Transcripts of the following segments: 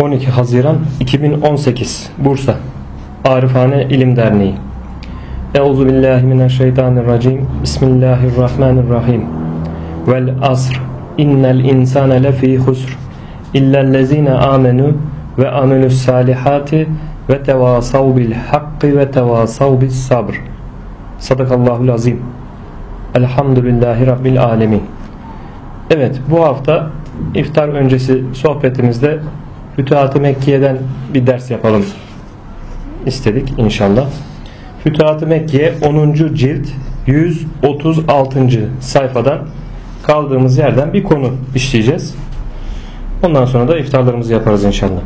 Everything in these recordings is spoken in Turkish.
12 Haziran 2018 Bursa Arifane İlim Derneği. Euzubillahimineşşeytanirracim. Bismillahirrahmanirrahim. Vel asr. İnnel insane lefî husr. İllellezîne âmenû ve amilu's salihâti ve tevâsav bil hakkı ve tevâsav bis sabr. Sadakallahul azim. Elhamdülillahi Rabbil alemin. Evet, bu hafta iftar öncesi sohbetimizde Fütuhat-ı Mekke'den bir ders yapalım istedik inşallah. Fütuhat-ı Mekke 10. cilt 136. sayfadan kaldığımız yerden bir konu işleyeceğiz. Ondan sonra da iftarlarımızı yaparız inşallah.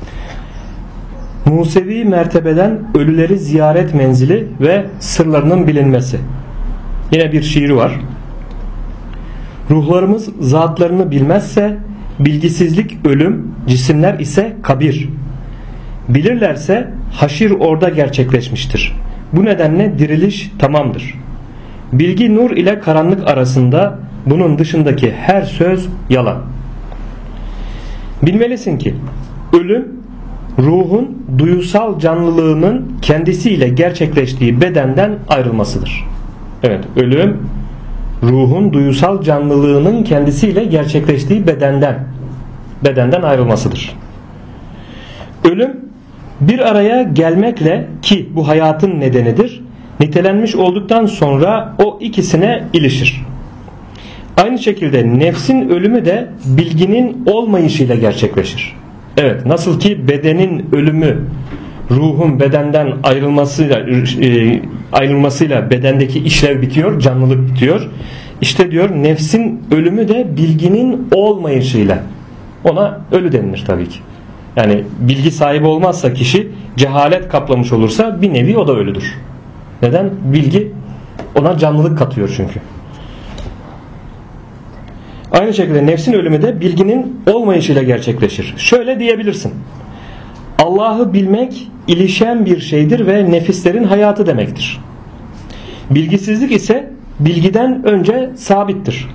Musevi mertebeden ölüleri ziyaret menzili ve sırlarının bilinmesi. Yine bir şiiri var. Ruhlarımız zatlarını bilmezse bilgisizlik ölüm, cisimler ise kabir. Bilirlerse haşir orada gerçekleşmiştir. Bu nedenle diriliş tamamdır. Bilgi nur ile karanlık arasında, bunun dışındaki her söz yalan. Bilmelisin ki ölüm ruhun duyusal canlılığının kendisiyle gerçekleştiği bedenden ayrılmasıdır. Evet, ölüm ruhun duyusal canlılığının kendisiyle gerçekleştiği bedenden ayrılmasıdır. Ölüm bir araya gelmekle, ki bu hayatın nedenidir, nitelenmiş olduktan sonra o ikisine ilişir. Aynı şekilde nefsin ölümü de bilginin olmayışıyla gerçekleşir. Evet, nasıl ki bedenin ölümü ruhun bedenden ayrılmasıyla bedendeki işlev bitiyor, canlılık bitiyor. İşte diyor, nefsin ölümü de bilginin olmayışıyla. Ona ölü denilir tabii ki. Yani bilgi sahibi olmazsa kişi, cehalet kaplamış olursa bir nevi o da ölüdür. Neden? Bilgi ona canlılık katıyor çünkü. Aynı şekilde nefsin ölümü de bilginin olmayışıyla gerçekleşir. Şöyle diyebilirsin: Allah'ı bilmek ilişen bir şeydir ve nefislerin hayatı demektir. Bilgisizlik ise bilgiden önce sabittir.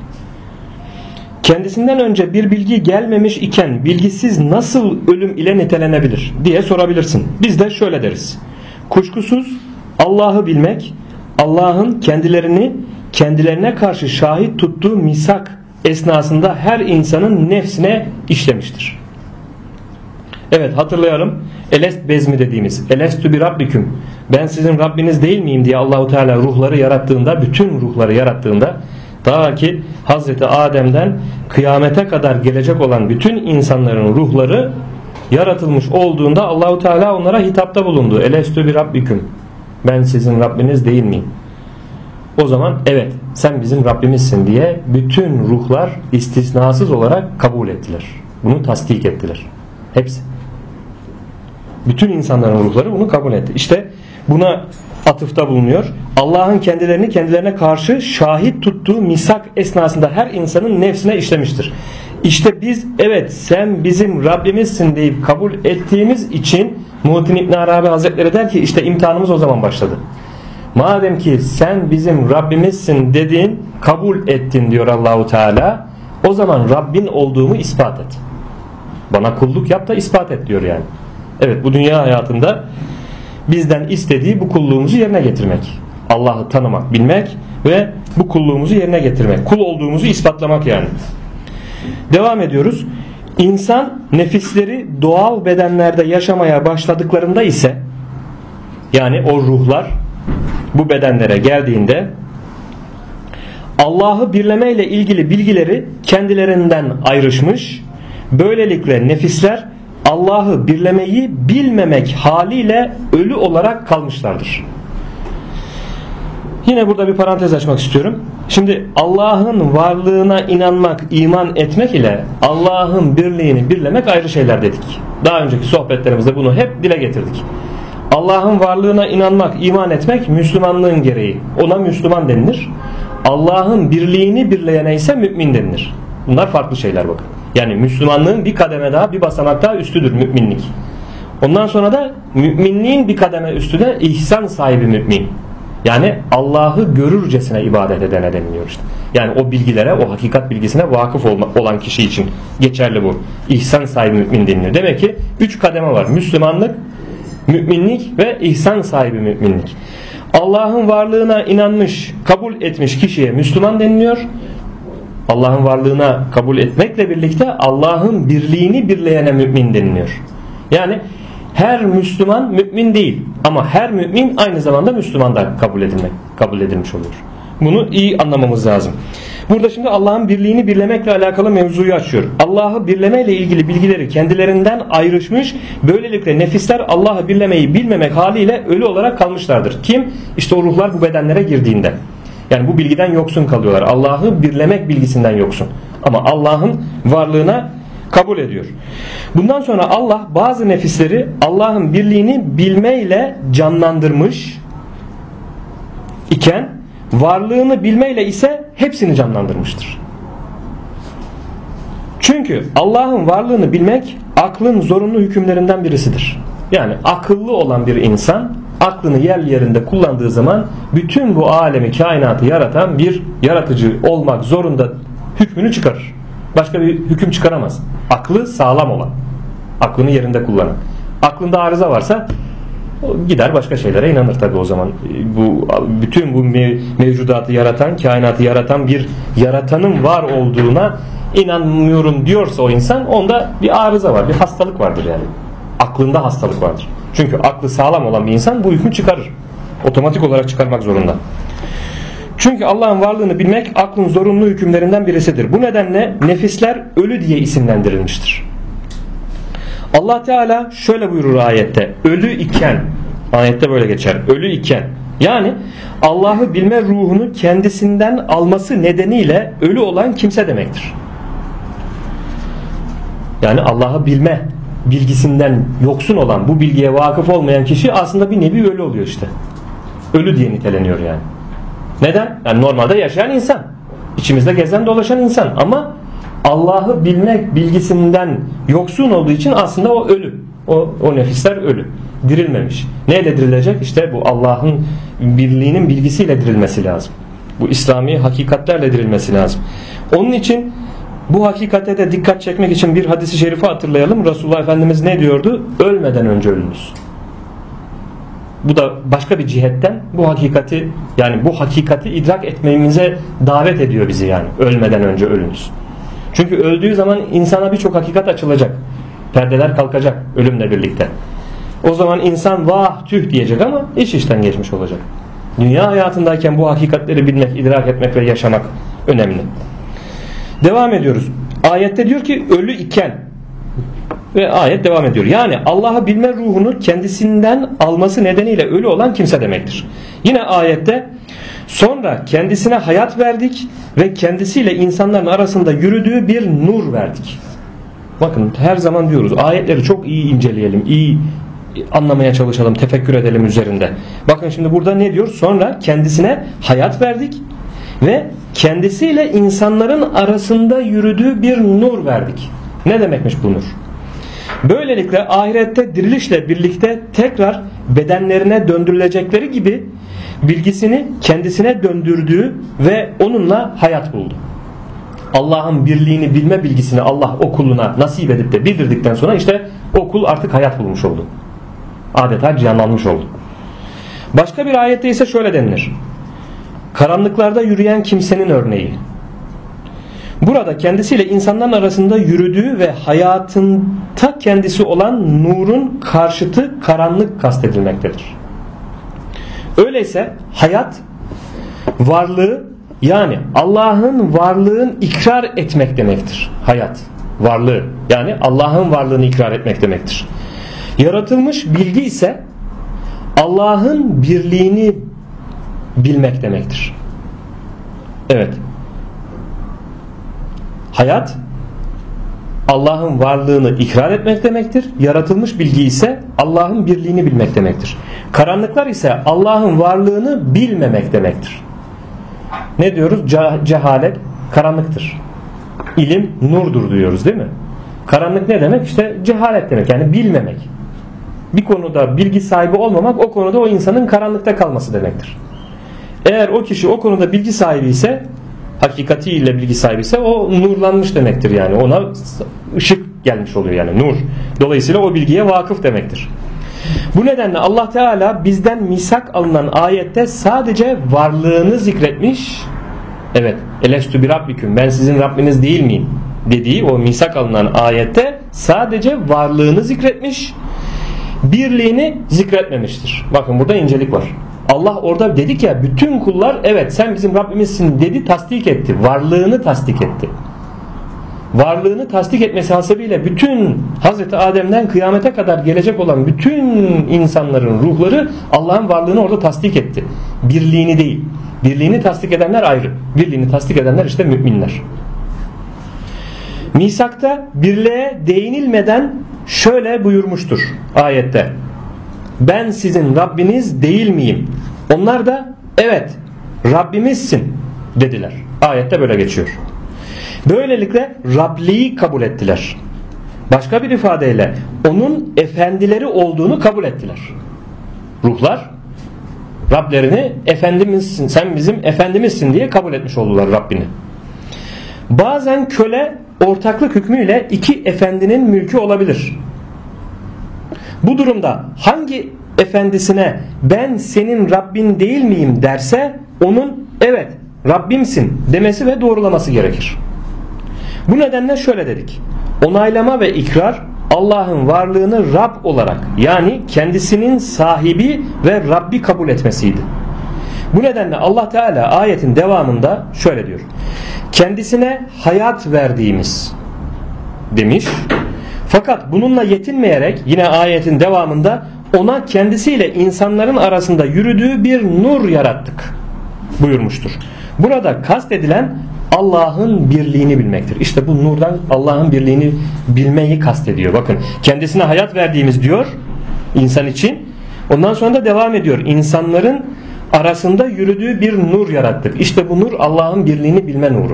Kendisinden önce bir bilgi gelmemiş iken bilgisiz nasıl ölüm ile nitelenebilir diye sorabilirsin. Biz de şöyle deriz: kuşkusuz Allah'ı bilmek, Allah'ın kendilerine karşı şahit tuttuğu misak esnasında her insanın nefsine işlemiştir. Evet, hatırlayalım. Elest bezmi dediğimiz, elestü bi rabbiküm, ben sizin Rabbiniz değil miyim diye Allahu Teala ruhları yarattığında, bütün ruhları yarattığında, ta ki Hazreti Adem'den kıyamete kadar gelecek olan bütün insanların ruhları yaratılmış olduğunda Allahu Teala onlara hitapta bulundu. Elestü bi rabbiküm, ben sizin Rabbiniz değil miyim? O zaman evet, sen bizim Rabbimizsin diye bütün ruhlar istisnasız olarak kabul ettiler. Bunu tasdik ettiler. Hepsi. Bütün insanların ruhları bunu kabul etti. İşte buna atıfta bulunuyor. Allah'ın kendilerine karşı şahit tuttuğu misak esnasında her insanın nefsine işlemiştir. İşte biz evet sen bizim Rabbimizsin deyip kabul ettiğimiz için Muhittin İbn Arabi Hazretleri der ki işte imtihanımız o zaman başladı. Madem ki sen bizim Rabbimizsin dedin, kabul ettin diyor Allahu Teala, o zaman Rabbin olduğumu ispat et. Bana kulluk yap da ispat et diyor yani. Evet, bu dünya hayatında bizden istediği bu kulluğumuzu yerine getirmek. Allah'ı tanımak, bilmek ve bu kulluğumuzu yerine getirmek. Kul olduğumuzu ispatlamak yani. Devam ediyoruz. İnsan nefisleri doğal bedenlerde yaşamaya başladıklarında ise, yani o ruhlar bu bedenlere geldiğinde Allah'ı birlemeyle ilgili bilgileri kendilerinden ayrışmış, böylelikle nefisler Allah'ı birlemeyi bilmemek haliyle ölü olarak kalmışlardır. Yine burada bir parantez açmak istiyorum. Şimdi Allah'ın varlığına inanmak, iman etmek ile Allah'ın birliğini birlemek ayrı şeyler dedik. Daha önceki sohbetlerimizde bunu hep dile getirdik. Allah'ın varlığına inanmak, iman etmek Müslümanlığın gereği. Ona Müslüman denilir. Allah'ın birliğini birleyene ise mümin denilir. Bunlar farklı şeyler bakın. Yani Müslümanlığın bir kademe daha, bir basamak daha üstüdür müminlik. Ondan sonra da müminliğin bir kademe üstü de ihsan sahibi mümin. Yani Allah'ı görürcesine ibadet edene deniliyor işte. Yani o bilgilere, o hakikat bilgisine vakıf olan kişi için geçerli bu. İhsan sahibi mümin deniliyor. Demek ki 3 kademe var. Müslümanlık, müminlik ve ihsan sahibi müminlik. Allah'ın varlığına inanmış, kabul etmiş kişiye Müslüman deniliyor. Allah'ın varlığına kabul etmekle birlikte Allah'ın birliğini birleyene mümin deniliyor. Yani her Müslüman mümin değil ama her mümin aynı zamanda Müslüman da kabul edilmiş oluyor. Bunu iyi anlamamız lazım. Burada şimdi Allah'ın birliğini birlemekle alakalı mevzuyu açıyor. Allah'ı birlemeyle ilgili bilgileri kendilerinden ayrışmış, böylelikle nefisler Allah'ı birlemeyi bilmemek haliyle ölü olarak kalmışlardır. Kim? İşte o ruhlar bu bedenlere girdiğinde. Yani bu bilgiden yoksun kalıyorlar. Allah'ı birlemek bilgisinden yoksun. Ama Allah'ın varlığına kabul ediyor. Bundan sonra Allah bazı nefisleri Allah'ın birliğini bilmeyle canlandırmış iken varlığını bilmeyle ise hepsini canlandırmıştır. Çünkü Allah'ın varlığını bilmek aklın zorunlu hükümlerinden birisidir. Yani akıllı olan bir insan aklını yerli yerinde kullandığı zaman bütün bu alemi, kainatı yaratan bir yaratıcı olmak zorunda hükmünü çıkarır. Başka bir hüküm çıkaramaz. Aklı sağlam olan, aklını yerinde kullanan. Aklında arıza varsa gider başka şeylere inanır tabii o zaman. Bütün bu mevcudatı yaratan, kainatı yaratan bir yaratanın var olduğuna inanmıyorum diyorsa o insan, onda bir arıza var, bir hastalık vardır yani. Aklında hastalık vardır. Çünkü aklı sağlam olan bir insan bu hükmü çıkarır. Otomatik olarak çıkarmak zorunda. Çünkü Allah'ın varlığını bilmek aklın zorunlu hükümlerinden birisidir. Bu nedenle nefisler ölü diye isimlendirilmiştir. Allah Teala şöyle buyurur ayette. Ölü iken, ayette böyle geçer. Ölü iken, yani Allah'ı bilme ruhunu kendisinden alması nedeniyle ölü olan kimse demektir. Yani Allah'ı bilme bilgisinden yoksun olan, bu bilgiye vakıf olmayan kişi aslında bir nevi ölü oluyor işte. Ölü diye niteleniyor yani. Neden? Yani normalde yaşayan insan, içimizde gezen dolaşan insan, ama Allah'ı bilmek bilgisinden yoksun olduğu için aslında o ölü. O nefisler ölü. Dirilmemiş. Neyle dirilecek? İşte bu Allah'ın birliğinin bilgisiyle dirilmesi lazım. Bu İslami hakikatlerle dirilmesi lazım. Onun için bu hakikate de dikkat çekmek için bir hadisi şerifi hatırlayalım. Resulullah Efendimiz ne diyordu? Ölmeden önce ölünüz. Bu da başka bir cihetten bu hakikati idrak etmemize davet ediyor bizi yani. Ölmeden önce ölünüz. Çünkü öldüğü zaman insana birçok hakikat açılacak. Perdeler kalkacak ölümle birlikte. O zaman insan vah tüh diyecek ama iş işten geçmiş olacak. Dünya hayatındayken bu hakikatleri bilmek, idrak etmek ve yaşamak önemli. Devam ediyoruz. Ayette diyor ki ölü iken, ve ayet devam ediyor. Yani Allah'ı bilme ruhunu kendisinden alması nedeniyle ölü olan kimse demektir. Yine ayette sonra kendisine hayat verdik ve kendisiyle insanların arasında yürüdüğü bir nur verdik. Bakın her zaman diyoruz, ayetleri çok iyi inceleyelim, iyi anlamaya çalışalım, tefekkür edelim üzerinde. Bakın şimdi burada ne diyor? Sonra kendisine hayat verdik ve kendisiyle insanların arasında yürüdüğü bir nur verdik. Ne demekmiş bu nur? Böylelikle ahirette dirilişle birlikte tekrar bedenlerine döndürülecekleri gibi bilgisini kendisine döndürdüğü ve onunla hayat buldu. Allah'ın birliğini bilme bilgisini Allah o kuluna nasip edip de bildirdikten sonra işte o kul artık hayat bulmuş oldu. Adeta canlanmış oldu. Başka bir ayette ise şöyle denilir. Karanlıklarda yürüyen kimsenin örneği. Burada kendisiyle insanların arasında yürüdüğü ve hayatında kendisi olan nurun karşıtı karanlık kastedilmektedir. Öyleyse hayat varlığı, yani Allah'ın varlığını ikrar etmek demektir. Hayat, varlığı, yani Allah'ın varlığını ikrar etmek demektir. Yaratılmış bilgi ise Allah'ın birliğini bilmek demektir. Evet. Hayat Allah'ın varlığını ikrar etmek demektir. Yaratılmış bilgi ise Allah'ın birliğini bilmek demektir. Karanlıklar ise Allah'ın varlığını bilmemek demektir. Ne diyoruz? Cehalet karanlıktır. İlim nurdur diyoruz değil mi? Karanlık ne demek? İşte cehalet demek, yani bilmemek. Bir konuda bilgi sahibi olmamak, o konuda o insanın karanlıkta kalması demektir. Eğer o kişi o konuda bilgi sahibi ise, hakikatiyle bilgi sahibi ise, o nurlanmış demektir yani. Ona ışık gelmiş oluyor yani, nur. Dolayısıyla o bilgiye vakıf demektir. Bu nedenle Allah Teala bizden misak alınan ayette sadece varlığını zikretmiş. Evet, elestü bir rabbiküm, ben sizin Rabbiniz değil miyim dediği o misak alınan ayette sadece varlığını zikretmiş, birliğini zikretmemiştir. Bakın burada incelik var. Allah orada dedik ya, bütün kullar evet sen bizim Rabbimizsin dedi, tasdik etti. Varlığını tasdik etti. Varlığını tasdik etmesi hasebiyle bütün Hazreti Adem'den kıyamete kadar gelecek olan bütün insanların ruhları Allah'ın varlığını orada tasdik etti. Birliğini değil. Birliğini tasdik edenler ayrı. Birliğini tasdik edenler işte müminler. Misakta birliğe değinilmeden şöyle buyurmuştur ayette: ben sizin Rabbiniz değil miyim? Onlar da evet Rabbimizsin dediler. Ayette böyle geçiyor. Böylelikle Rabliği kabul ettiler. Başka bir ifadeyle onun efendileri olduğunu kabul ettiler. Ruhlar Rablerini efendimizsin, sen bizim efendimizsin diye kabul etmiş oldular Rabbini. Bazen köle ortaklık hükmüyle iki efendinin mülkü olabilir. Bu durumda hangi efendisine ben senin Rabbin değil miyim derse onun evet Rabbimsin demesi ve doğrulaması gerekir. Bu nedenle şöyle dedik: onaylama ve ikrar Allah'ın varlığını Rab olarak, yani kendisinin sahibi ve Rabbi kabul etmesiydi. Bu nedenle Allah Teala ayetin devamında şöyle diyor: kendisine hayat verdiğimiz demiş. Fakat bununla yetinmeyerek yine ayetin devamında ona kendisiyle insanların arasında yürüdüğü bir nur yarattık buyurmuştur. Burada kastedilen Allah'ın birliğini bilmektir. İşte bu nurdan Allah'ın birliğini bilmeyi kastediyor. Bakın, kendisine hayat verdiğimiz diyor insan için. Ondan sonra da devam ediyor: İnsanların arasında yürüdüğü bir nur yarattık. İşte bu nur Allah'ın birliğini bilme nuru.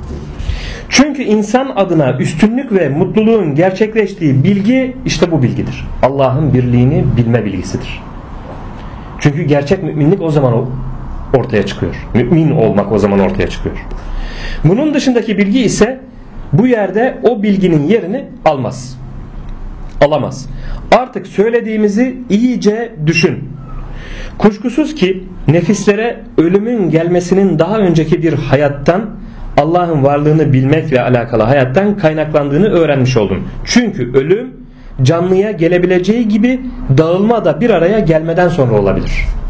Çünkü insan adına üstünlük ve mutluluğun gerçekleştiği bilgi işte bu bilgidir. Allah'ın birliğini bilme bilgisidir. Çünkü gerçek müminlik o zaman ortaya çıkıyor. Mümin olmak o zaman ortaya çıkıyor. Bunun dışındaki bilgi ise bu yerde o bilginin yerini almaz. Alamaz. Artık söylediğimizi iyice düşün. Kuşkusuz ki nefislere ölümün gelmesinin daha önceki bir hayattan, Allah'ın varlığını bilmekle alakalı hayattan kaynaklandığını öğrenmiş oldum. Çünkü ölüm canlıya gelebileceği gibi dağılma da bir araya gelmeden sonra olabilir.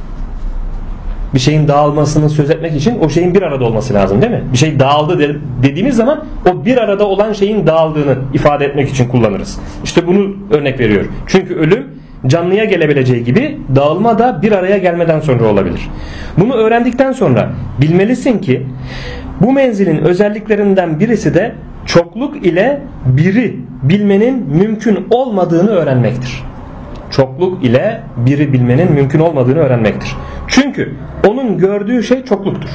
Bir şeyin dağılmasını söz etmek için o şeyin bir arada olması lazım, değil mi? Bir şey dağıldı dediğimiz zaman o bir arada olan şeyin dağıldığını ifade etmek için kullanırız. İşte bunu örnek veriyor. Çünkü ölüm canlıya gelebileceği gibi dağılma da bir araya gelmeden sonra olabilir. Bunu öğrendikten sonra bilmelisin ki bu menzilin özelliklerinden birisi de çokluk ile biri bilmenin mümkün olmadığını öğrenmektir. Çokluk ile biri bilmenin mümkün olmadığını öğrenmektir. Çünkü onun gördüğü şey çokluktur.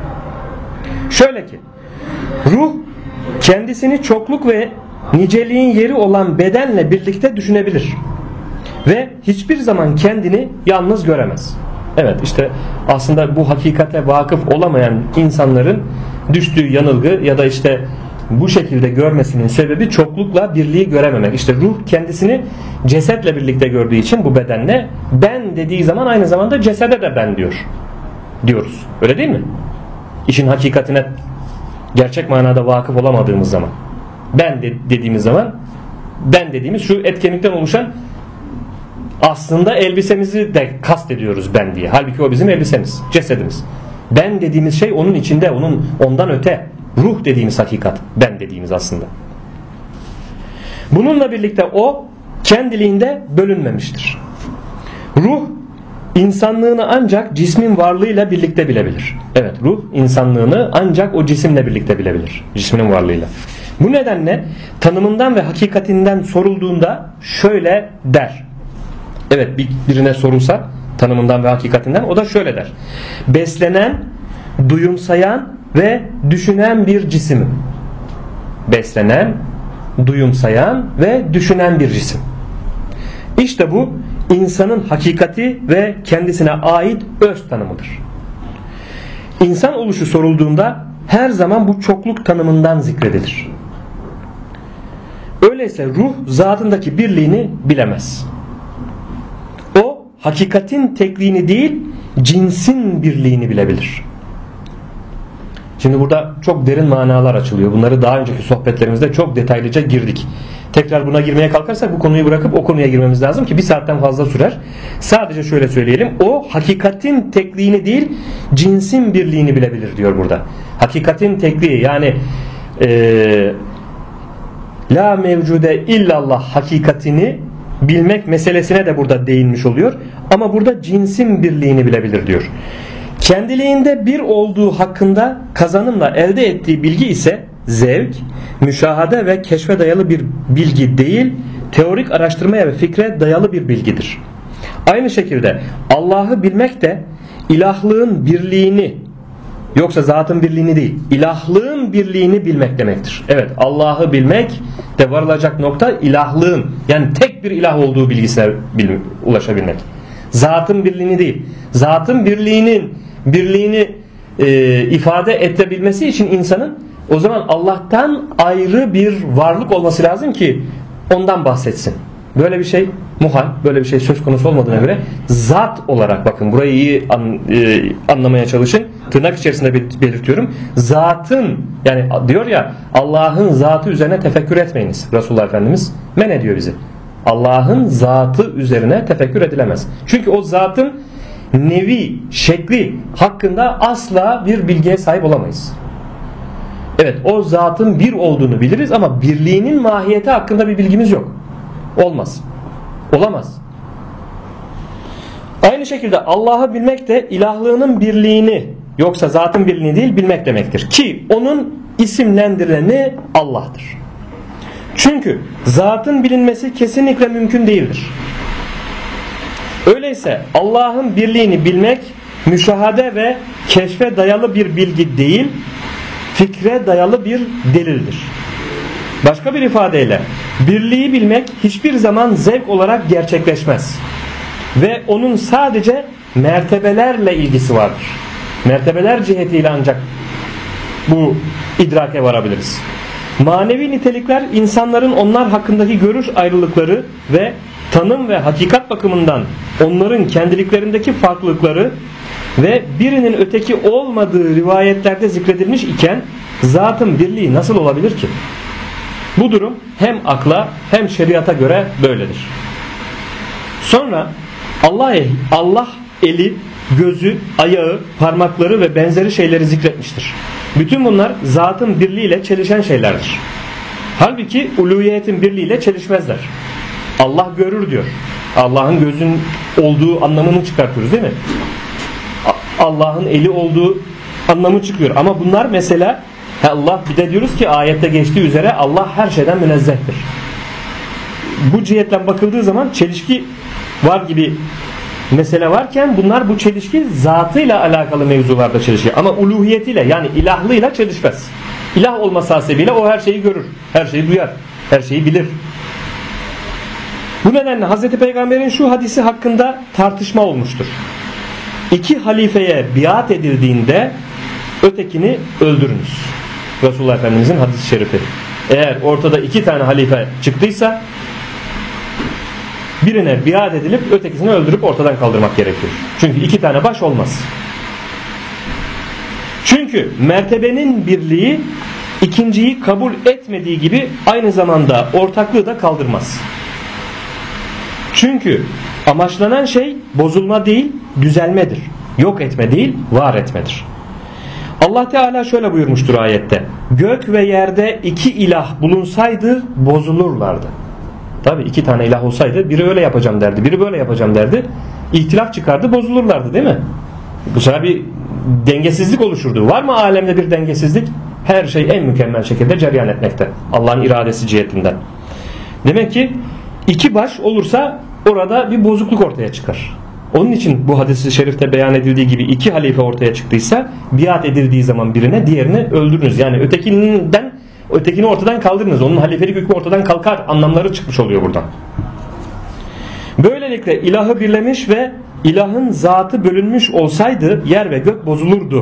Şöyle ki, ruh kendisini çokluk ve niceliğin yeri olan bedenle birlikte düşünebilir ve hiçbir zaman kendini yalnız göremez. Evet, işte aslında bu hakikate vakıf olamayan insanların düştüğü yanılgı ya da işte bu şekilde görmesinin sebebi çoklukla birliği görememek. İşte ruh kendisini cesetle birlikte gördüğü için bu bedenle ben dediği zaman aynı zamanda cesede de ben diyoruz. Öyle değil mi? İşin hakikatine gerçek manada vakıf olamadığımız zaman ben dediğimiz zaman ben dediğimiz şu et kemikten oluşan aslında elbisemizi de kastediyoruz ben diye. Halbuki o bizim elbisemiz, cesedimiz. Ben dediğimiz şey onun içinde, ondan öte. Ruh dediğimiz hakikat, ben dediğimiz aslında. Bununla birlikte o kendiliğinde bölünmemiştir. Ruh insanlığını ancak cismin varlığıyla birlikte bilebilir. Evet, ruh insanlığını ancak o cisimle birlikte bilebilir. Cisminin varlığıyla. Bu nedenle tanımından ve hakikatinden sorulduğunda şöyle der. Evet, birine sorulsa tanımından ve hakikatinden o da şöyle der: beslenen, duyumsayan ve düşünen bir cisim. Beslenen, duyumsayan ve düşünen bir cisim. İşte bu insanın hakikati ve kendisine ait öz tanımıdır. İnsan oluşu sorulduğunda her zaman bu çokluk tanımından zikredilir. Öyleyse ruh zatındaki birliğini bilemez. O hakikatin tekliğini değil, cinsin birliğini bilebilir. Şimdi burada çok derin manalar açılıyor. Bunları daha önceki sohbetlerimizde çok detaylıca girdik. Tekrar buna girmeye kalkarsak bu konuyu bırakıp o konuya girmemiz lazım ki bir saatten fazla sürer. Sadece şöyle söyleyelim. O hakikatin tekliğini değil, cinsin birliğini bilebilir diyor burada. Hakikatin tekliği yani la mevcude illallah hakikatini bilmek meselesine de burada değinmiş oluyor. Ama burada cinsin birliğini bilebilir diyor. Kendiliğinde bir olduğu hakkında kazanımla elde ettiği bilgi ise zevk, müşahede ve keşfe dayalı bir bilgi değil, teorik araştırmaya ve fikre dayalı bir bilgidir. Aynı şekilde Allah'ı bilmek de ilahlığın birliğini, yoksa zatın birliğini değil, ilahlığın birliğini bilmek demektir. Evet, Allah'ı bilmek de varılacak nokta ilahlığın, yani tek bir ilah olduğu bilgisine ulaşabilmek. Zatın birliğini değil. Zatın birliğini ifade edebilmesi için insanın o zaman Allah'tan ayrı bir varlık olması lazım ki ondan bahsetsin. Böyle bir şey muhal, böyle bir şey söz konusu olmadığına göre zat olarak, bakın burayı iyi anlamaya çalışın. Tırnak içerisinde belirtiyorum. Zatın, yani diyor ya Allah'ın zatı üzerine tefekkür etmeyiniz. Resulullah Efendimiz men ediyor bizi. Allah'ın zatı üzerine tefekkür edilemez. Çünkü o zatın nevi, şekli hakkında asla bir bilgiye sahip olamayız. Evet, o zatın bir olduğunu biliriz ama birliğinin mahiyeti hakkında bir bilgimiz yok. Olmaz. Olamaz. Aynı şekilde Allah'ı bilmek de ilahlığının birliğini, yoksa zatın birliğini değil, bilmek demektir. Ki onun isimlendireni Allah'tır. Çünkü zatın bilinmesi kesinlikle mümkün değildir. Öyleyse Allah'ın birliğini bilmek müşahede ve keşfe dayalı bir bilgi değil, fikre dayalı bir delildir. Başka bir ifadeyle birliği bilmek hiçbir zaman zevk olarak gerçekleşmez. Ve onun sadece mertebelerle ilgisi vardır. Mertebeler cihetiyle ancak bu idrake varabiliriz. Manevi nitelikler insanların onlar hakkındaki görüş ayrılıkları ve tanım ve hakikat bakımından onların kendiliklerindeki farklılıkları ve birinin öteki olmadığı rivayetlerde zikredilmiş iken zatın birliği nasıl olabilir ki? Bu durum hem akla hem şeriata göre böyledir. Sonra Allah eli, gözü, ayağı, parmakları ve benzeri şeyleri zikretmiştir. Bütün bunlar zatın birliğiyle çelişen şeylerdir. Halbuki uluhiyetin birliğiyle çelişmezler. Allah görür diyor. Allah'ın gözün olduğu anlamını çıkartıyoruz değil mi? Allah'ın eli olduğu anlamı çıkıyor. Ama bunlar mesela Allah, bir de diyoruz ki ayette geçtiği üzere Allah her şeyden münezzehtir. Bu cihetten bakıldığı zaman çelişki var gibi mesele varken bunlar, bu çelişki zatıyla alakalı mevzularda çelişki. Ama uluhiyetiyle, yani ilahlığıyla çelişmez. İlah olması hasebiyle o her şeyi görür, her şeyi duyar, her şeyi bilir. Bu nedenle Hz. Peygamber'in şu hadisi hakkında tartışma olmuştur. İki halifeye biat edildiğinde ötekini öldürünüz. Resulullah Efendimizin hadis-i şerifi. Eğer ortada iki tane halife çıktıysa birine biat edilip ötekisini öldürüp ortadan kaldırmak gerekiyor. Çünkü iki tane baş olmaz. Çünkü mertebenin birliği ikinciyi kabul etmediği gibi aynı zamanda ortaklığı da kaldırmaz. Çünkü amaçlanan şey bozulma değil, düzelmedir. Yok etme değil, var etmedir. Allah Teala şöyle buyurmuştur ayette: gök ve yerde iki ilah bulunsaydı bozulurlardı. Tabi iki tane ilah olsaydı biri öyle yapacağım derdi, biri böyle yapacağım derdi. İhtilaf çıkardı, bozulurlardı değil mi? Bu sefer bir dengesizlik oluşurdu. Var mı alemde bir dengesizlik? Her şey en mükemmel şekilde cereyan etmekte. Allah'ın iradesi cihetinden. Demek ki iki baş olursa orada bir bozukluk ortaya çıkar. Onun için bu hadis-i şerifte beyan edildiği gibi iki halife ortaya çıktıysa biat edildiği zaman birine, diğerini öldürünüz. Yani ötekini ortadan kaldırınız. Onun halifelik hükmü ortadan kalkar anlamları çıkmış oluyor buradan. Böylelikle ilahı birlemiş ve ilahın zatı bölünmüş olsaydı yer ve gök bozulurdu.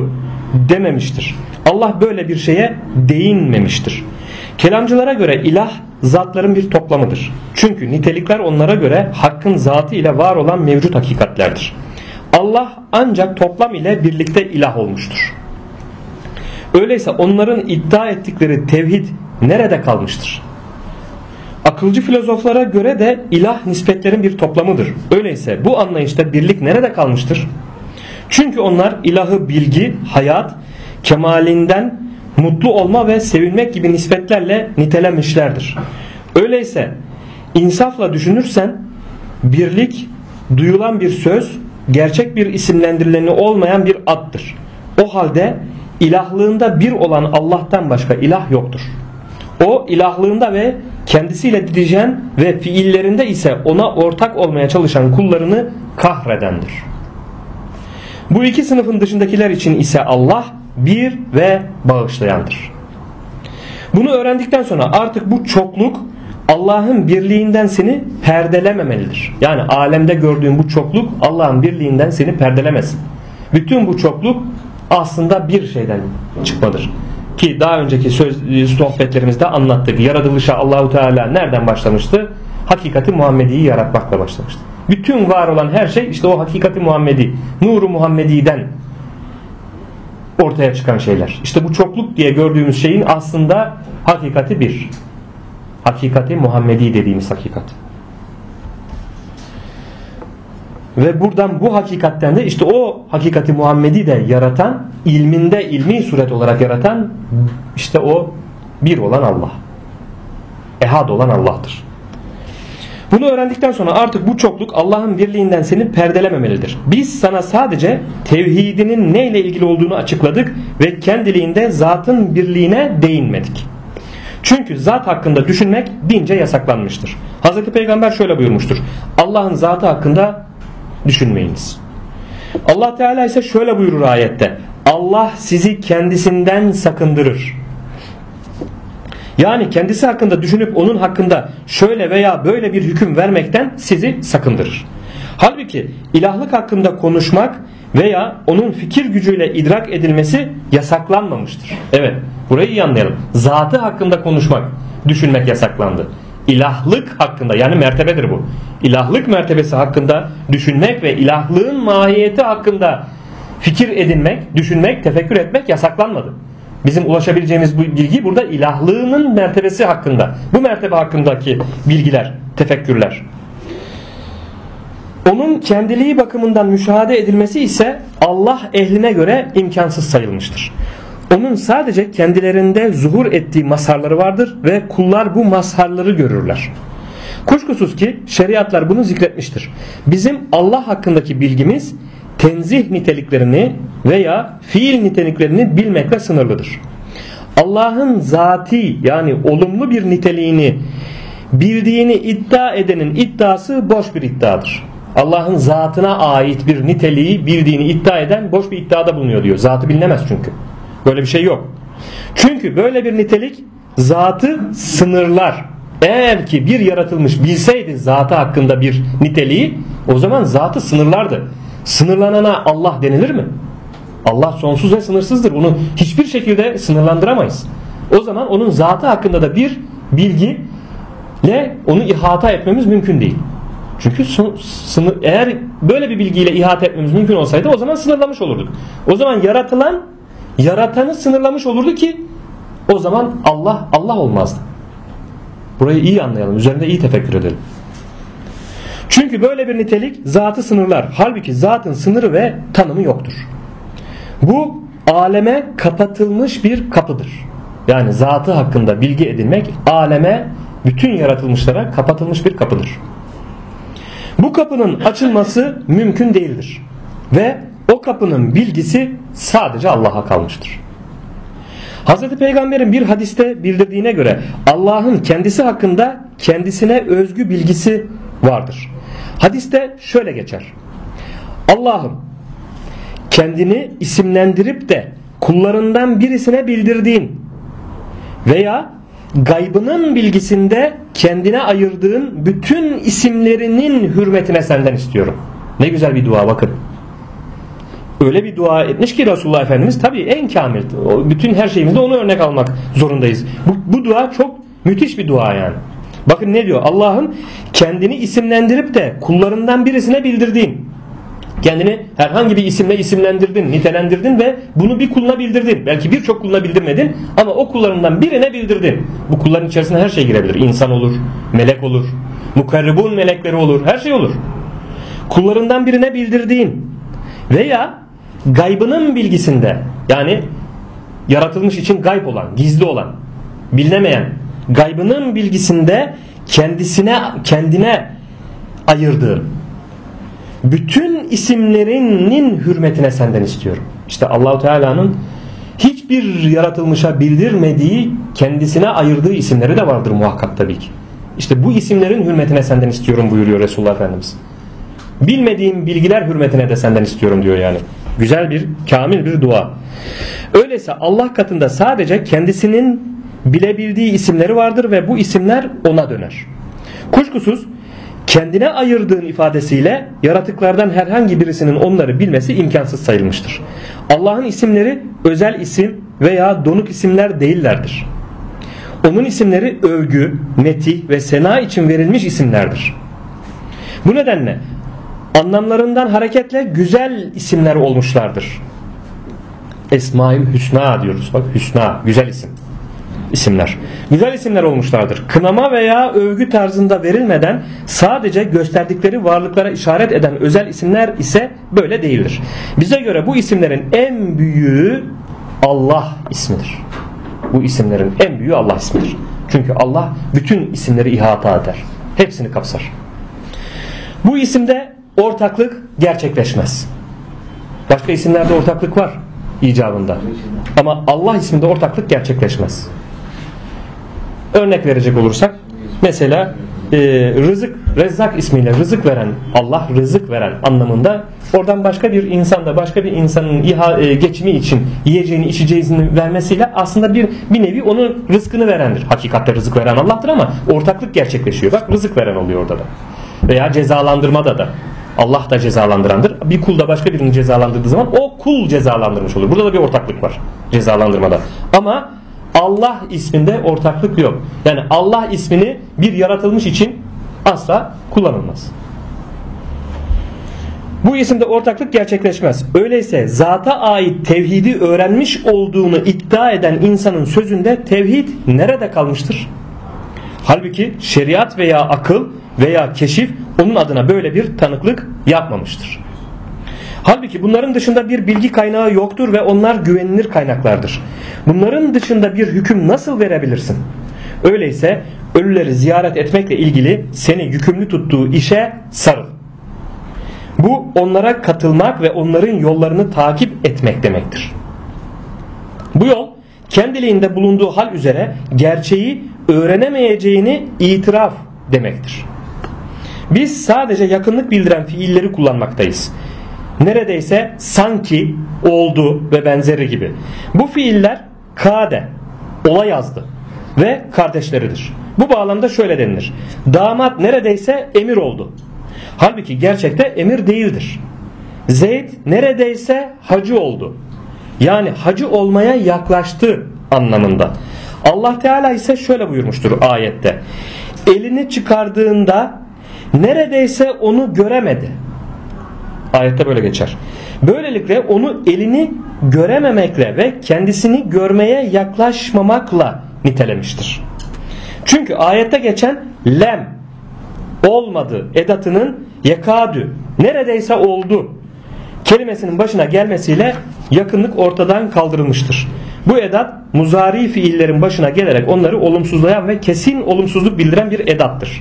dememiştir. Allah böyle bir şeye değinmemiştir. Kelamcılara göre ilah zatların bir toplamıdır. Çünkü nitelikler onlara göre hakkın zatı ile var olan mevcut hakikatlerdir. Allah ancak toplam ile birlikte ilah olmuştur. Öyleyse onların iddia ettikleri tevhid nerede kalmıştır? Akılcı filozoflara göre de ilah nispetlerin bir toplamıdır. Öyleyse bu anlayışta birlik nerede kalmıştır? Çünkü onlar ilahı bilgi, hayat, kemalinden mutlu olma ve sevilmek gibi nispetlerle nitelemişlerdir. Öyleyse insafla düşünürsen birlik duyulan bir söz, gerçek bir isimlendirileni olmayan bir addır. O halde ilahlığında bir olan Allah'tan başka ilah yoktur. O ilahlığında ve kendisiyle didişen ve fiillerinde ise ona ortak olmaya çalışan kullarını kahredendir. Bu iki sınıfın dışındakiler için ise Allah bir ve bağışlayandır. Bunu öğrendikten sonra artık bu çokluk Allah'ın birliğinden seni perdelememelidir. Yani alemde gördüğün bu çokluk Allah'ın birliğinden seni perdelemesin. Bütün bu çokluk aslında bir şeyden çıkmadır. Ki daha önceki sohbetlerimizde anlattık. Yaratılışa Allahu Teala nereden başlamıştı? Hakikati Muhammedi'yi yaratmakla başlamıştı. Bütün var olan her şey işte o hakikati Muhammedi, nuru Muhammedi'den ortaya çıkan şeyler. İşte bu çokluk diye gördüğümüz şeyin aslında hakikati bir. Hakikati Muhammedi dediğimiz hakikat. Ve buradan bu hakikatten de işte o hakikati Muhammedi de yaratan, ilminde ilmi suret olarak yaratan işte o bir olan Allah. Ehad olan Allah'tır. Bunu öğrendikten sonra artık bu çokluk Allah'ın birliğinden seni perdelememelidir. Biz sana sadece tevhidinin neyle ilgili olduğunu açıkladık ve kendiliğinde zatın birliğine değinmedik. Çünkü zat hakkında düşünmek dince yasaklanmıştır. Hazreti Peygamber şöyle buyurmuştur: Allah'ın zatı hakkında düşünmeyiniz. Allah Teala ise şöyle buyurur ayette: Allah sizi kendisinden sakındırır. Yani kendisi hakkında düşünüp onun hakkında şöyle veya böyle bir hüküm vermekten sizi sakındırır. Halbuki ilahlık hakkında konuşmak veya onun fikir gücüyle idrak edilmesi yasaklanmamıştır. Evet, burayı iyi anlayalım. Zatı hakkında konuşmak, düşünmek yasaklandı. İlahlık hakkında, yani mertebedir bu. İlahlık mertebesi hakkında düşünmek ve ilahlığın mahiyeti hakkında fikir edinmek, düşünmek, tefekkür etmek yasaklanmadı. Bizim ulaşabileceğimiz bu bilgi burada ilahlığının mertebesi hakkında. Bu mertebe hakkındaki bilgiler, tefekkürler. Onun kendiliği bakımından müşahede edilmesi ise Allah ehline göre imkansız sayılmıştır. Onun sadece kendilerinde zuhur ettiği mazharları vardır ve kullar bu mazharları görürler. Kuşkusuz ki şeriatlar bunu zikretmiştir. Bizim Allah hakkındaki bilgimiz tenzih niteliklerini veya fiil niteliklerini bilmekle sınırlıdır. Allah'ın zati, yani olumlu bir niteliğini bildiğini iddia edenin iddiası boş bir iddiadır. Allah'ın zatına ait bir niteliği bildiğini iddia eden boş bir iddiada bulunuyor diyor. Zatı bilinemez çünkü. Böyle bir şey yok. Çünkü böyle bir nitelik zatı sınırlar. Eğer ki bir yaratılmış bilseydi zatı hakkında bir niteliği, o zaman zatı sınırlardı. Sınırlanana Allah denilir mi? Allah sonsuz ve sınırsızdır. Bunu hiçbir şekilde sınırlandıramayız. O zaman onun zatı hakkında da bir bilgiyle onu ihata etmemiz mümkün değil. Çünkü eğer böyle bir bilgiyle ihata etmemiz mümkün olsaydı o zaman sınırlamış olurduk. O zaman yaratanı sınırlamış olurdu ki o zaman Allah olmazdı. Burayı iyi anlayalım. Üzerinde iyi tefekkür edelim. Çünkü böyle bir nitelik zatı sınırlar. Halbuki zatın sınırı ve tanımı yoktur. Bu aleme kapatılmış bir kapıdır. Yani zatı hakkında bilgi edinmek aleme, bütün yaratılmışlara kapatılmış bir kapıdır. Bu kapının açılması mümkün değildir. Ve o kapının bilgisi sadece Allah'a kalmıştır. Hz. Peygamber'in bir hadiste bildirdiğine göre Allah'ın kendisi hakkında kendisine özgü bilgisi vardır. Hadiste şöyle geçer: Allah'ım, kendini isimlendirip de kullarından birisine bildirdiğin veya gaybının bilgisinde kendine ayırdığın bütün isimlerinin hürmetine senden istiyorum. Ne güzel bir dua, bakın. Öyle bir dua etmiş ki Resulullah Efendimiz, tabii en kamil. Bütün her şeyimizde onu örnek almak zorundayız. Bu dua çok müthiş bir dua yani. Bakın ne diyor? Allah'ım kendini isimlendirip de kullarından birisine bildirdiğin. Kendini herhangi bir isimle isimlendirdin, nitelendirdin ve bunu bir kuluna bildirdin. Belki birçok kuluna bildirmedin ama o kullarından birine bildirdin. Bu kulların içerisinde her şey girebilir. İnsan olur, melek olur, mukarribun melekleri olur, her şey olur. Kullarından birine bildirdiğin veya gaybının bilgisinde, yani yaratılmış için gayb olan, gizli olan, bilinemeyen gaybının bilgisinde kendine ayırdığın bütün isimlerinin hürmetine senden istiyorum. İşte Allah-u Teala'nın hiçbir yaratılmışa bildirmediği, kendisine ayırdığı isimleri de vardır muhakkak tabii ki. İşte bu isimlerin hürmetine senden istiyorum buyuruyor Resulullah Efendimiz. Bilmediğim bilgiler hürmetine de senden istiyorum diyor yani. Güzel bir, kamil bir dua. Öyleyse Allah katında sadece kendisinin bilebildiği isimleri vardır ve bu isimler ona döner. Kuşkusuz kendine ayırdığın ifadesiyle yaratıklardan herhangi birisinin onları bilmesi imkansız sayılmıştır. Allah'ın isimleri özel isim veya donuk isimler değillerdir. Onun isimleri övgü, netih ve sena için verilmiş isimlerdir. Bu nedenle anlamlarından hareketle güzel isimler olmuşlardır. Esma-ül Hüsna diyoruz. Bak, Hüsna, güzel isim. İsimler. Güzel isimler olmuşlardır. Kınama veya övgü tarzında verilmeden sadece gösterdikleri varlıklara işaret eden özel isimler ise böyle değildir. Bize göre bu isimlerin en büyüğü Allah ismidir. Bu isimlerin en büyüğü Allah ismidir. Çünkü Allah bütün isimleri ihata eder. Hepsini kapsar. Bu isimde ortaklık gerçekleşmez. Başka isimlerde ortaklık var icabında. Ama Allah isminde ortaklık gerçekleşmez. Örnek verecek olursak mesela rızık, Rezzak ismiyle rızık veren, Allah rızık veren anlamında, oradan başka bir insanda, başka bir insanın geçimi için yiyeceğini içeceğini vermesiyle aslında bir nevi onun rızkını verendir. Hakikatte rızık veren Allah'tır ama ortaklık gerçekleşiyor. Bak, rızık veren oluyor orada da. Veya cezalandırmada da Allah da cezalandırandır. Bir kul da başka birini cezalandırdığı zaman o kul cezalandırmış olur. Burada da bir ortaklık var cezalandırmada. Ama Allah isminde ortaklık yok. Yani Allah ismini bir yaratılmış için asla kullanılmaz. Bu isimde ortaklık gerçekleşmez. Öyleyse zata ait tevhidi öğrenmiş olduğunu iddia eden insanın sözünde tevhid nerede kalmıştır? Halbuki şeriat veya akıl veya keşif onun adına böyle bir tanıklık yapmamıştır. Halbuki bunların dışında bir bilgi kaynağı yoktur ve onlar güvenilir kaynaklardır. Bunların dışında bir hüküm nasıl verebilirsin? Öyleyse ölüleri ziyaret etmekle ilgili seni yükümlü tuttuğu işe sarıl. Bu onlara katılmak ve onların yollarını takip etmek demektir. Bu yol kendiliğinde bulunduğu hal üzere gerçeği öğrenemeyeceğini itiraf demektir. Biz sadece yakınlık bildiren fiilleri kullanmaktayız. Neredeyse sanki, oldu ve benzeri gibi. Bu fiiller kade, ola yazdı ve kardeşleridir. Bu bağlamda şöyle denilir: damat neredeyse emir oldu. Halbuki gerçekte emir değildir. Zeyd neredeyse hacı oldu. Yani hacı olmaya yaklaştı anlamında. Allah Teala ise şöyle buyurmuştur ayette: elini çıkardığında neredeyse onu göremedi. Ayette böyle geçer. Böylelikle onu elini görememekle ve kendisini görmeye yaklaşmamakla nitelemiştir. Çünkü ayette geçen lem, olmadı edatının yekadü, neredeyse oldu kelimesinin başına gelmesiyle yakınlık ortadan kaldırılmıştır. Bu edat muzari fiillerin başına gelerek onları olumsuzlayan ve kesin olumsuzluk bildiren bir edattır.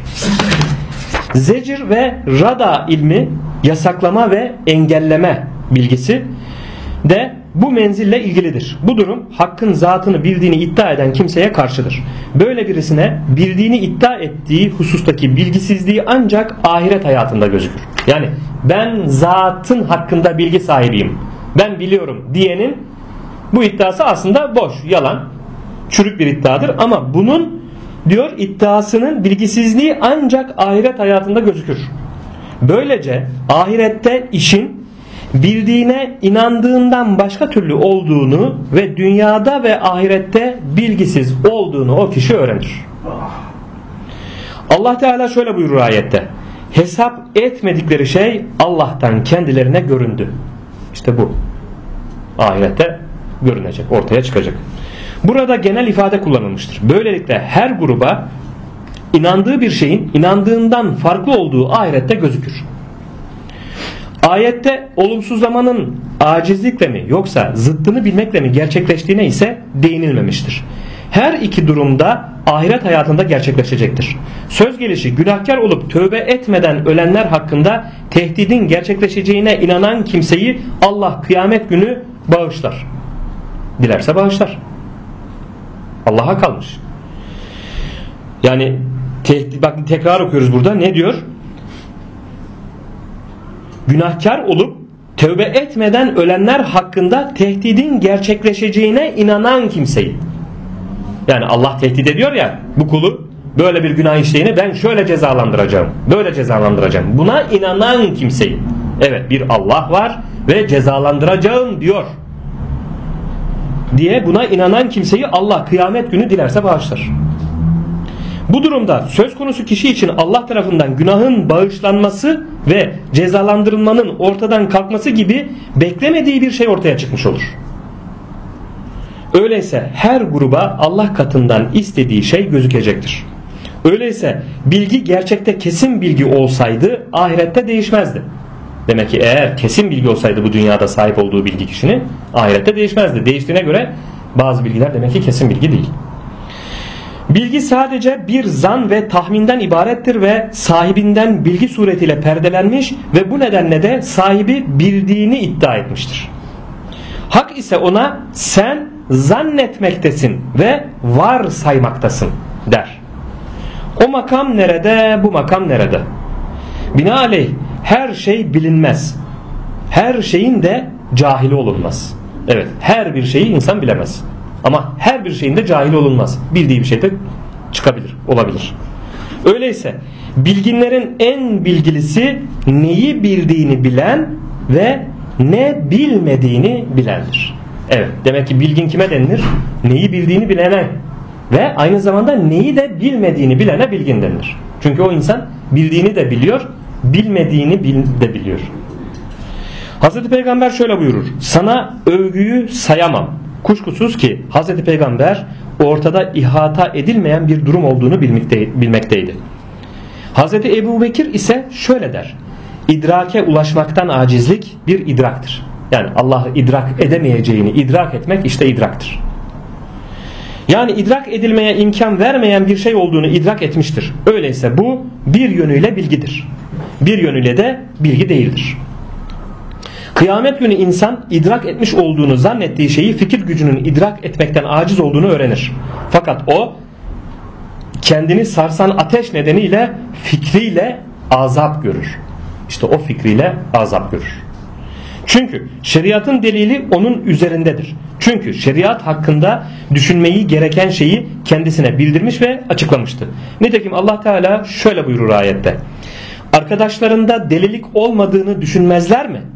Zecir ve rada ilmi, yasaklama ve engelleme bilgisi de bu menzille ilgilidir. Bu durum hakkın zatını bildiğini iddia eden kimseye karşıdır. Böyle birisine bildiğini iddia ettiği husustaki bilgisizliği ancak ahiret hayatında gözükür. Yani ben zatın hakkında bilgi sahibiyim, ben biliyorum diyenin bu iddiası aslında boş, yalan, çürük bir iddiadır. Ama bunun diyor iddiasının bilgisizliği ancak ahiret hayatında gözükür. Böylece ahirette işin bildiğine inandığından başka türlü olduğunu ve dünyada ve ahirette bilgisiz olduğunu o kişi öğrenir. Allah Teala şöyle buyurur ayette: hesap etmedikleri şey Allah'tan kendilerine göründü. İşte bu ahirette görünecek, ortaya çıkacak. Burada genel ifade kullanılmıştır. Böylelikle her gruba inandığı bir şeyin inandığından farklı olduğu ahirette gözükür. Ayette olumsuzlamanın acizlikle mi yoksa zıttını bilmekle mi gerçekleştiğine ise değinilmemiştir. Her iki durumda ahiret hayatında gerçekleşecektir. Söz gelişi günahkar olup tövbe etmeden ölenler hakkında tehdidin gerçekleşeceğine inanan kimseyi Allah kıyamet günü bağışlar. Dilerse bağışlar. Allah'a kalmış. Yani bakın tekrar okuyoruz burada. Ne diyor? Günahkar olup tövbe etmeden ölenler hakkında tehdidin gerçekleşeceğine inanan kimseyi. Yani Allah tehdit ediyor ya, bu kulu böyle bir günah işleyeni ben şöyle cezalandıracağım, böyle cezalandıracağım. Buna inanan kimseyi. Evet, bir Allah var ve cezalandıracağım diyor diye buna inanan kimseyi Allah kıyamet günü dilerse bağışlar. Bu durumda söz konusu kişi için Allah tarafından günahın bağışlanması ve cezalandırılmanın ortadan kalkması gibi beklemediği bir şey ortaya çıkmış olur. Öyleyse her gruba Allah katından istediği şey gözükecektir. Öyleyse bilgi gerçekte kesin bilgi olsaydı ahirette değişmezdi. Demek ki eğer kesin bilgi olsaydı bu dünyada sahip olduğu bilgi kişinin, ahirette değişmezdi. Değiştiğine göre bazı bilgiler demek ki kesin bilgi değil. Bilgi sadece bir zan ve tahminden ibarettir ve sahibinden bilgi suretiyle perdelenmiş ve bu nedenle de sahibi bildiğini iddia etmiştir. Hak ise ona sen zannetmektesin ve varsaymaktasın der. O makam nerede, bu makam nerede? Binaenaleyh her şey bilinmez. Her şeyin de cahili olunmaz. Evet, her bir şeyi insan bilemez. Ama her bir şeyin de cahil olunmaz. Bildiği bir şey de çıkabilir, olabilir. Öyleyse bilginlerin en bilgilisi neyi bildiğini bilen ve ne bilmediğini bilendir. Evet, demek ki bilgin kime denilir? Neyi bildiğini bilene ve aynı zamanda neyi de bilmediğini bilene bilgin denilir. Çünkü o insan bildiğini de biliyor, bilmediğini de biliyor. Hazreti Peygamber şöyle buyurur: sana övgüyü sayamam. Kuşkusuz ki Hazreti Peygamber ortada ihata edilmeyen bir durum olduğunu bilmekteydi. Hazreti Ebu Bekir ise şöyle der: İdrake ulaşmaktan acizlik bir idraktır. Yani Allah'ı idrak edemeyeceğini idrak etmek işte idraktır. Yani idrak edilmeye imkan vermeyen bir şey olduğunu idrak etmiştir. Öyleyse bu bir yönüyle bilgidir. Bir yönüyle de bilgi değildir. Kıyamet günü insan idrak etmiş olduğunu zannettiği şeyi fikir gücünün idrak etmekten aciz olduğunu öğrenir. Fakat o kendini sarsan ateş nedeniyle fikriyle azap görür. İşte o fikriyle azap görür. Çünkü şeriatın delili onun üzerindedir. Çünkü şeriat hakkında düşünmeyi gereken şeyi kendisine bildirmiş ve açıklamıştı. Nitekim Allah Teala şöyle buyurur ayette: arkadaşlarında delilik olmadığını düşünmezler mi?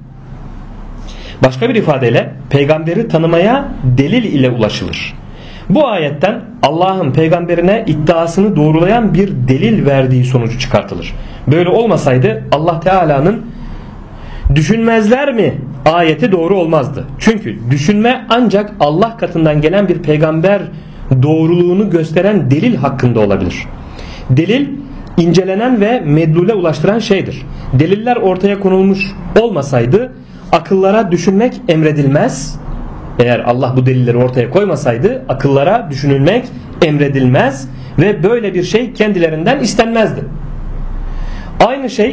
Başka bir ifadeyle peygamberi tanımaya delil ile ulaşılır. Bu ayetten Allah'ın peygamberine iddiasını doğrulayan bir delil verdiği sonucu çıkartılır. Böyle olmasaydı Allah Teala'nın düşünmezler mi ayeti doğru olmazdı. Çünkü düşünme ancak Allah katından gelen bir peygamber doğruluğunu gösteren delil hakkında olabilir. Delil incelenen ve medlule ulaştıran şeydir. Deliller ortaya konulmuş olmasaydı akıllara düşünmek emredilmez. Eğer Allah bu delilleri ortaya koymasaydı akıllara düşünülmek emredilmez ve böyle bir şey kendilerinden istenmezdi. Aynı şey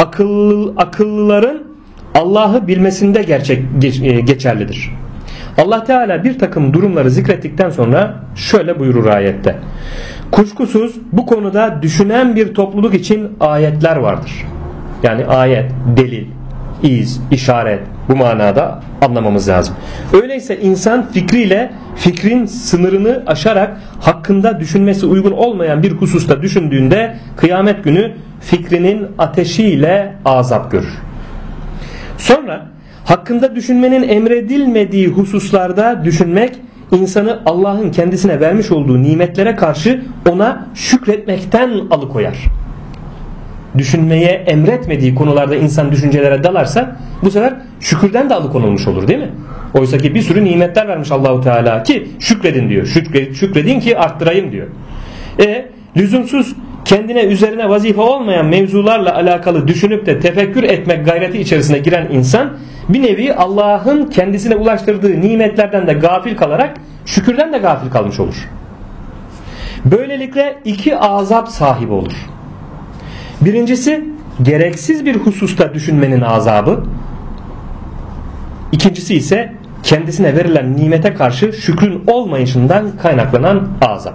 akıllıların Allah'ı bilmesinde geçerlidir. Allah Teala bir takım durumları zikrettikten sonra şöyle buyurur ayette: kuşkusuz bu konuda düşünen bir topluluk için ayetler vardır. Yani ayet, delil, iz, işaret, bu manada anlamamız lazım. Öyleyse insan fikriyle fikrin sınırını aşarak hakkında düşünmesi uygun olmayan bir hususta düşündüğünde kıyamet günü fikrinin ateşiyle azap görür. Sonra hakkında düşünmenin emredilmediği hususlarda düşünmek, insanı Allah'ın kendisine vermiş olduğu nimetlere karşı ona şükretmekten alıkoyar. Düşünmeye emretmediği konularda insan düşüncelere dalarsa bu sefer şükürden de alıkonulmuş olur, değil mi? Oysa ki bir sürü nimetler vermiş Allahu Teala ki şükredin diyor. Şükredin ki arttırayım diyor. Lüzumsuz kendine üzerine vazife olmayan mevzularla alakalı düşünüp de tefekkür etmek gayreti içerisine giren insan bir nevi Allah'ın kendisine ulaştırdığı nimetlerden de gafil kalarak şükürden de gafil kalmış olur. Böylelikle iki azap sahibi olur. Birincisi gereksiz bir hususta düşünmenin azabı. İkincisi ise kendisine verilen nimete karşı şükrün olmayışından kaynaklanan azap.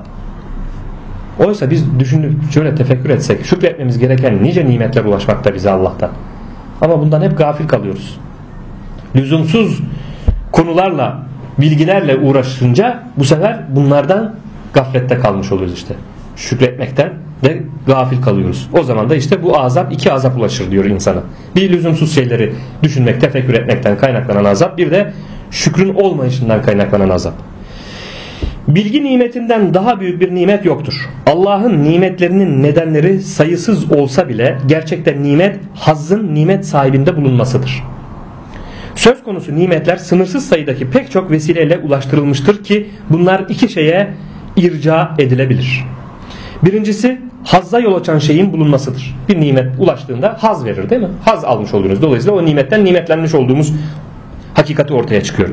Oysa biz düşünüp şöyle tefekkür etsek şükretmemiz gereken nice nimetler ulaşmakta bize Allah'tan. Ama bundan hep gafil kalıyoruz. Lüzumsuz konularla, bilgilerle uğraşınca bu sefer bunlardan gaflette kalmış oluyoruz işte. Şükretmekten de gafil kalıyoruz. O zaman da işte bu azap, iki azap ulaşır diyor insana. Bir lüzumsuz şeyleri düşünmek, tefekkür etmekten kaynaklanan azap, bir de şükrün olmayışından kaynaklanan azap. Bilgi nimetinden daha büyük bir nimet yoktur. Allah'ın nimetlerinin nedenleri sayısız olsa bile gerçekten nimet hazzın nimet sahibinde bulunmasıdır. Söz konusu nimetler sınırsız sayıdaki pek çok vesileyle ulaştırılmıştır ki bunlar iki şeye irca edilebilir. Birincisi hazza yol açan şeyin bulunmasıdır. Bir nimet ulaştığında haz verir, değil mi? Haz almış oluyoruz. Dolayısıyla o nimetten nimetlenmiş olduğumuz hakikati ortaya çıkıyor.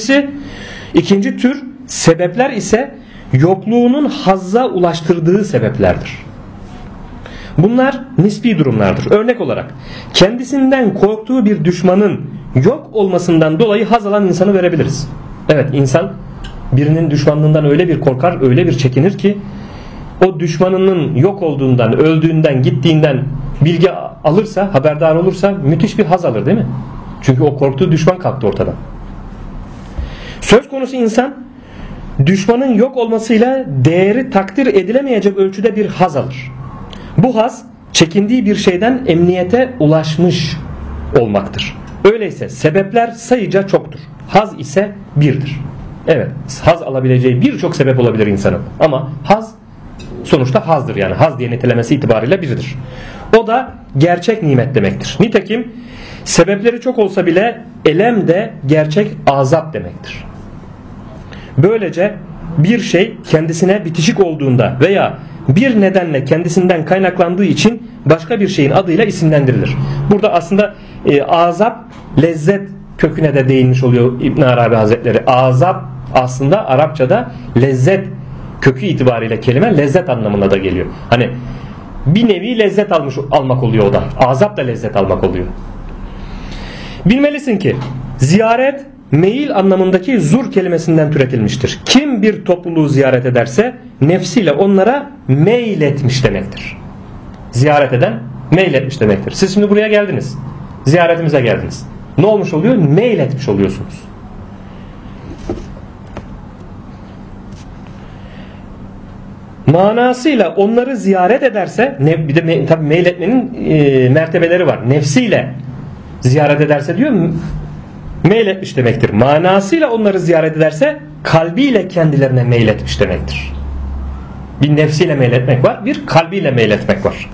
İkinci tür sebepler ise yokluğunun hazza ulaştırdığı sebeplerdir. Bunlar nispi durumlardır. Örnek olarak kendisinden korktuğu bir düşmanın yok olmasından dolayı haz alan insanı verebiliriz. Evet, insan birinin düşmanlığından öyle bir korkar, öyle bir çekinir ki o düşmanının yok olduğundan, öldüğünden, gittiğinden bilgi alırsa, haberdar olursa müthiş bir haz alır, değil mi? Çünkü o korktuğu düşman kalktı ortadan. Söz konusu insan düşmanın yok olmasıyla değeri takdir edilemeyecek ölçüde bir haz alır. Bu haz çekindiği bir şeyden emniyete ulaşmış olmaktır. Öyleyse sebepler sayıca çoktur. Haz ise birdir. Evet, haz alabileceği birçok sebep olabilir insanın. Ama haz sonuçta hazdır, yani haz diye nitelemesi itibariyle biridir. O da gerçek nimet demektir. Nitekim sebepleri çok olsa bile elem de gerçek azap demektir. Böylece bir şey kendisine bitişik olduğunda veya bir nedenle kendisinden kaynaklandığı için başka bir şeyin adıyla isimlendirilir. Burada aslında azap lezzet köküne de değinmiş oluyor İbn Arabi Hazretleri. Azap aslında Arapçada lezzet kökü itibariyle kelime lezzet anlamına da geliyor. Hani bir nevi lezzet almak oluyor o da. Azap da lezzet almak oluyor. Bilmelisin ki ziyaret meyil anlamındaki zur kelimesinden türetilmiştir. Kim bir topluluğu ziyaret ederse nefsiyle onlara meyletmiş demektir. Ziyaret eden meyletmiş demektir. Siz şimdi buraya geldiniz. Ziyaretimize geldiniz. Ne olmuş oluyor? Meyletmiş oluyorsunuz. Manasıyla onları ziyaret ederse, bir de tabii meyletmenin mertebeleri var. Nefsiyle ziyaret ederse diyor, meyletmiş demektir. Manasıyla onları ziyaret ederse kalbiyle kendilerine meyletmiş demektir. Bir nefsiyle meyletmek var, bir kalbiyle meyletmek var.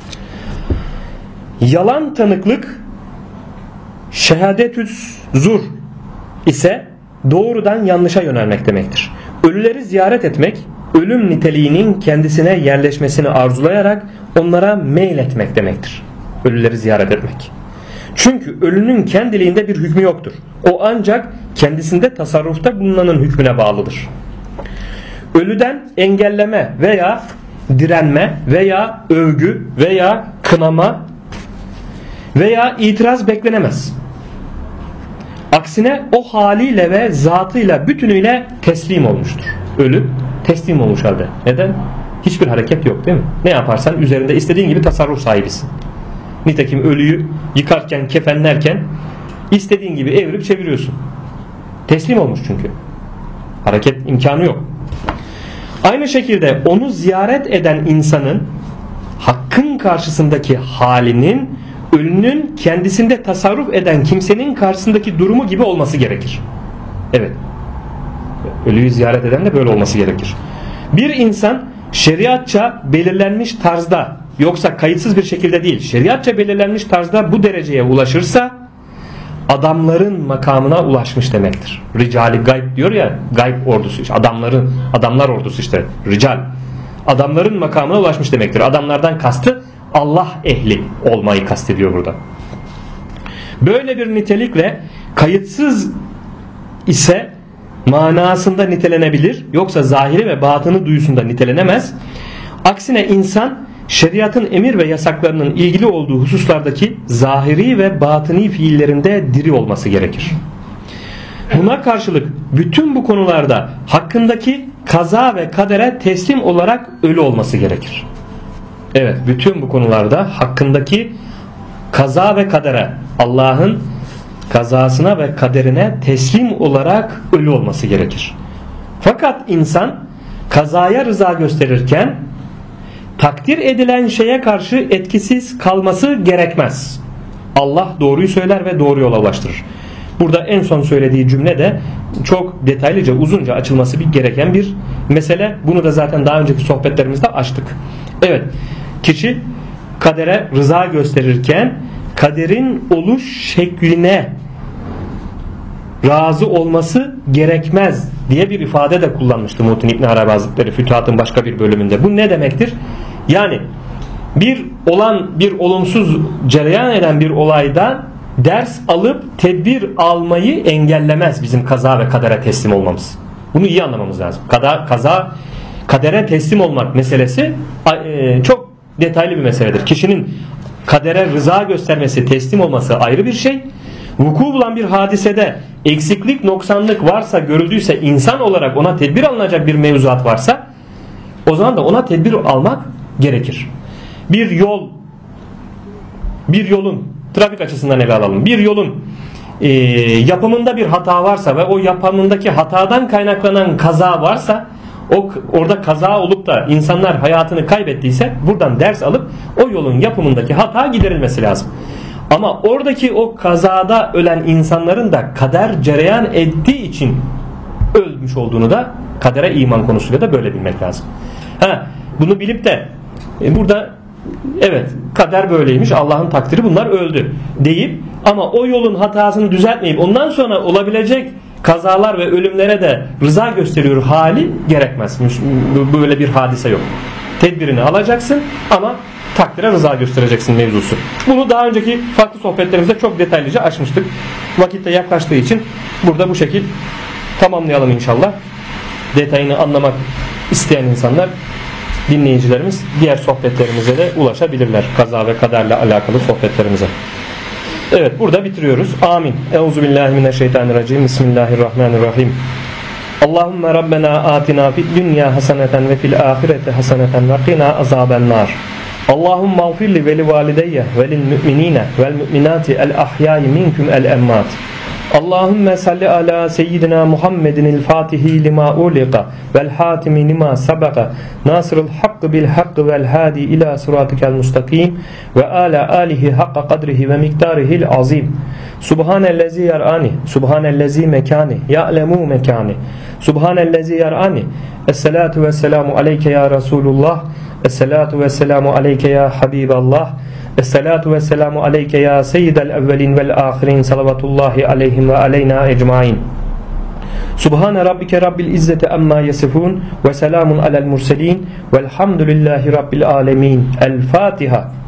Yalan tanıklık şehadetüz zur ise doğrudan yanlışa yönelmek demektir. Ölüleri ziyaret etmek, ölüm niteliğinin kendisine yerleşmesini arzulayarak onlara meyletmek demektir. Ölüleri ziyaret etmek. Çünkü ölünün kendiliğinde bir hükmü yoktur. O ancak kendisinde tasarrufta bulunanın hükmüne bağlıdır. Ölüden engelleme veya direnme veya övgü veya kınama veya itiraz beklenemez. Aksine o haliyle ve zatıyla bütünüyle teslim olmuştur. Ölü teslim olmuş halde. Neden? Hiçbir hareket yok, değil mi? Ne yaparsan üzerinde istediğin gibi tasarruf sahibisin. Nitekim ölüyü yıkarken, kefenlerken istediğin gibi evirip çeviriyorsun. Teslim olmuş çünkü. Hareket imkanı yok. Aynı şekilde onu ziyaret eden insanın hakkın karşısındaki halinin ölünün kendisinde tasarruf eden kimsenin karşısındaki durumu gibi olması gerekir. Evet. Ölüyü ziyaret eden de böyle olması gerekir. Bir insan şeriatça belirlenmiş tarzda, yoksa kayıtsız bir şekilde değil, şeriatça belirlenmiş tarzda bu dereceye ulaşırsa adamların makamına ulaşmış demektir. Ricali gayb diyor ya, gayb ordusu, işte adamlar ordusu, işte rical. Adamların makamına ulaşmış demektir. Adamlardan kastı Allah ehli olmayı kastediyor burada. Böyle bir nitelikle kayıtsız ise manasında nitelenebilir, yoksa zahiri ve batını duyusunda nitelenemez. Aksine insan şeriatın emir ve yasaklarının ilgili olduğu hususlardaki zahiri ve batıni fiillerinde diri olması gerekir. Buna karşılık bütün bu konularda hakkındaki kaza ve kadere teslim olarak ölü olması gerekir. Evet, bütün bu konularda hakkındaki kaza ve kadere, Allah'ın kazasına ve kaderine teslim olarak ölü olması gerekir. Fakat insan kazaya rıza gösterirken takdir edilen şeye karşı etkisiz kalması gerekmez. Allah doğruyu söyler ve doğru yola ulaştırır. Burada en son söylediği cümle de çok detaylıca, uzunca açılması gereken bir mesele. Bunu da zaten daha önceki sohbetlerimizde açtık. Evet, kişi kadere rıza gösterirken kaderin oluş şekline razı olması gerekmez diye bir ifade de kullanmıştı Muhittin İbn Arabi Hazretleri Fütuhat'ın başka bir bölümünde. Bu ne demektir? Yani bir olumsuz cereyan eden bir olayda ders alıp tedbir almayı engellemez bizim kaza ve kadere teslim olmamız. Bunu iyi anlamamız lazım. Kadere teslim olmak meselesi çok detaylı bir meseledir. Kişinin kadere rıza göstermesi, teslim olması ayrı bir şey. Vuku bulan bir hadisede eksiklik, noksanlık varsa, görüldüyse, insan olarak ona tedbir alınacak bir mevzuat varsa, o zaman da ona tedbir almak gerekir. Bir yolun trafik açısından ele alalım. Bir yolun yapımında bir hata varsa ve o yapımındaki hatadan kaynaklanan kaza varsa, orada kaza olup da insanlar hayatını kaybettiyse buradan ders alıp o yolun yapımındaki hata giderilmesi lazım. Ama oradaki o kazada ölen insanların da kader cereyan ettiği için ölmüş olduğunu da kadere iman konusuyla da böyle bilmek lazım. Bunu bilip de burada evet kader böyleymiş, Allah'ın takdiri, bunlar öldü deyip ama o yolun hatasını düzeltmeyip ondan sonra olabilecek kazalar ve ölümlere de rıza gösteriyor hali gerekmez. Böyle bir hadise yok. Tedbirini alacaksın ama takdire rıza göstereceksin mevzusu. Bunu daha önceki farklı sohbetlerimizde çok detaylıca açmıştık. Vakit de yaklaştığı için burada bu şekil tamamlayalım inşallah. Detayını anlamak isteyen insanlar, dinleyicilerimiz diğer sohbetlerimize de ulaşabilirler. Kaza ve kaderle alakalı sohbetlerimize. Evet, burada bitiriyoruz. Amin. Euzubillahimineşşeytanirracim. Bismillahirrahmanirrahim. Allahümme Rabbena atina fid dünya haseneten ve fil ahireti haseneten ve qina azabennar. Allahümme ağfirli ve li valideyye ve lil müminine vel müminati el ahyai minkum el emmat. Allahümme salli ala seyyidina Muhammedin el fatihi lima uliqa vel hatimi lima sabaka nasırıl hakkı bil hakkı vel hadi ila sıratikel mustakim ve ala alihi hakka kadrihi ve miktarihil azim. Subhanellezi yar'ani, subhanellezi mekani, ya'lemu mekani, subhanellezi yar'ani. Esselatu vesselamu aleyke ya Resulullah, esselatu vesselamu aleyke ya Habiballah, esselatu vesselamu aleyke ya seyyidel evvelin vel ahirin, salavatullahi aleyhim ve aleyna ecmain. Subhane rabbike rabbil izzeti amma yasifun ve selamun alel murselin velhamdülillahi rabbil alemin. El Fatiha.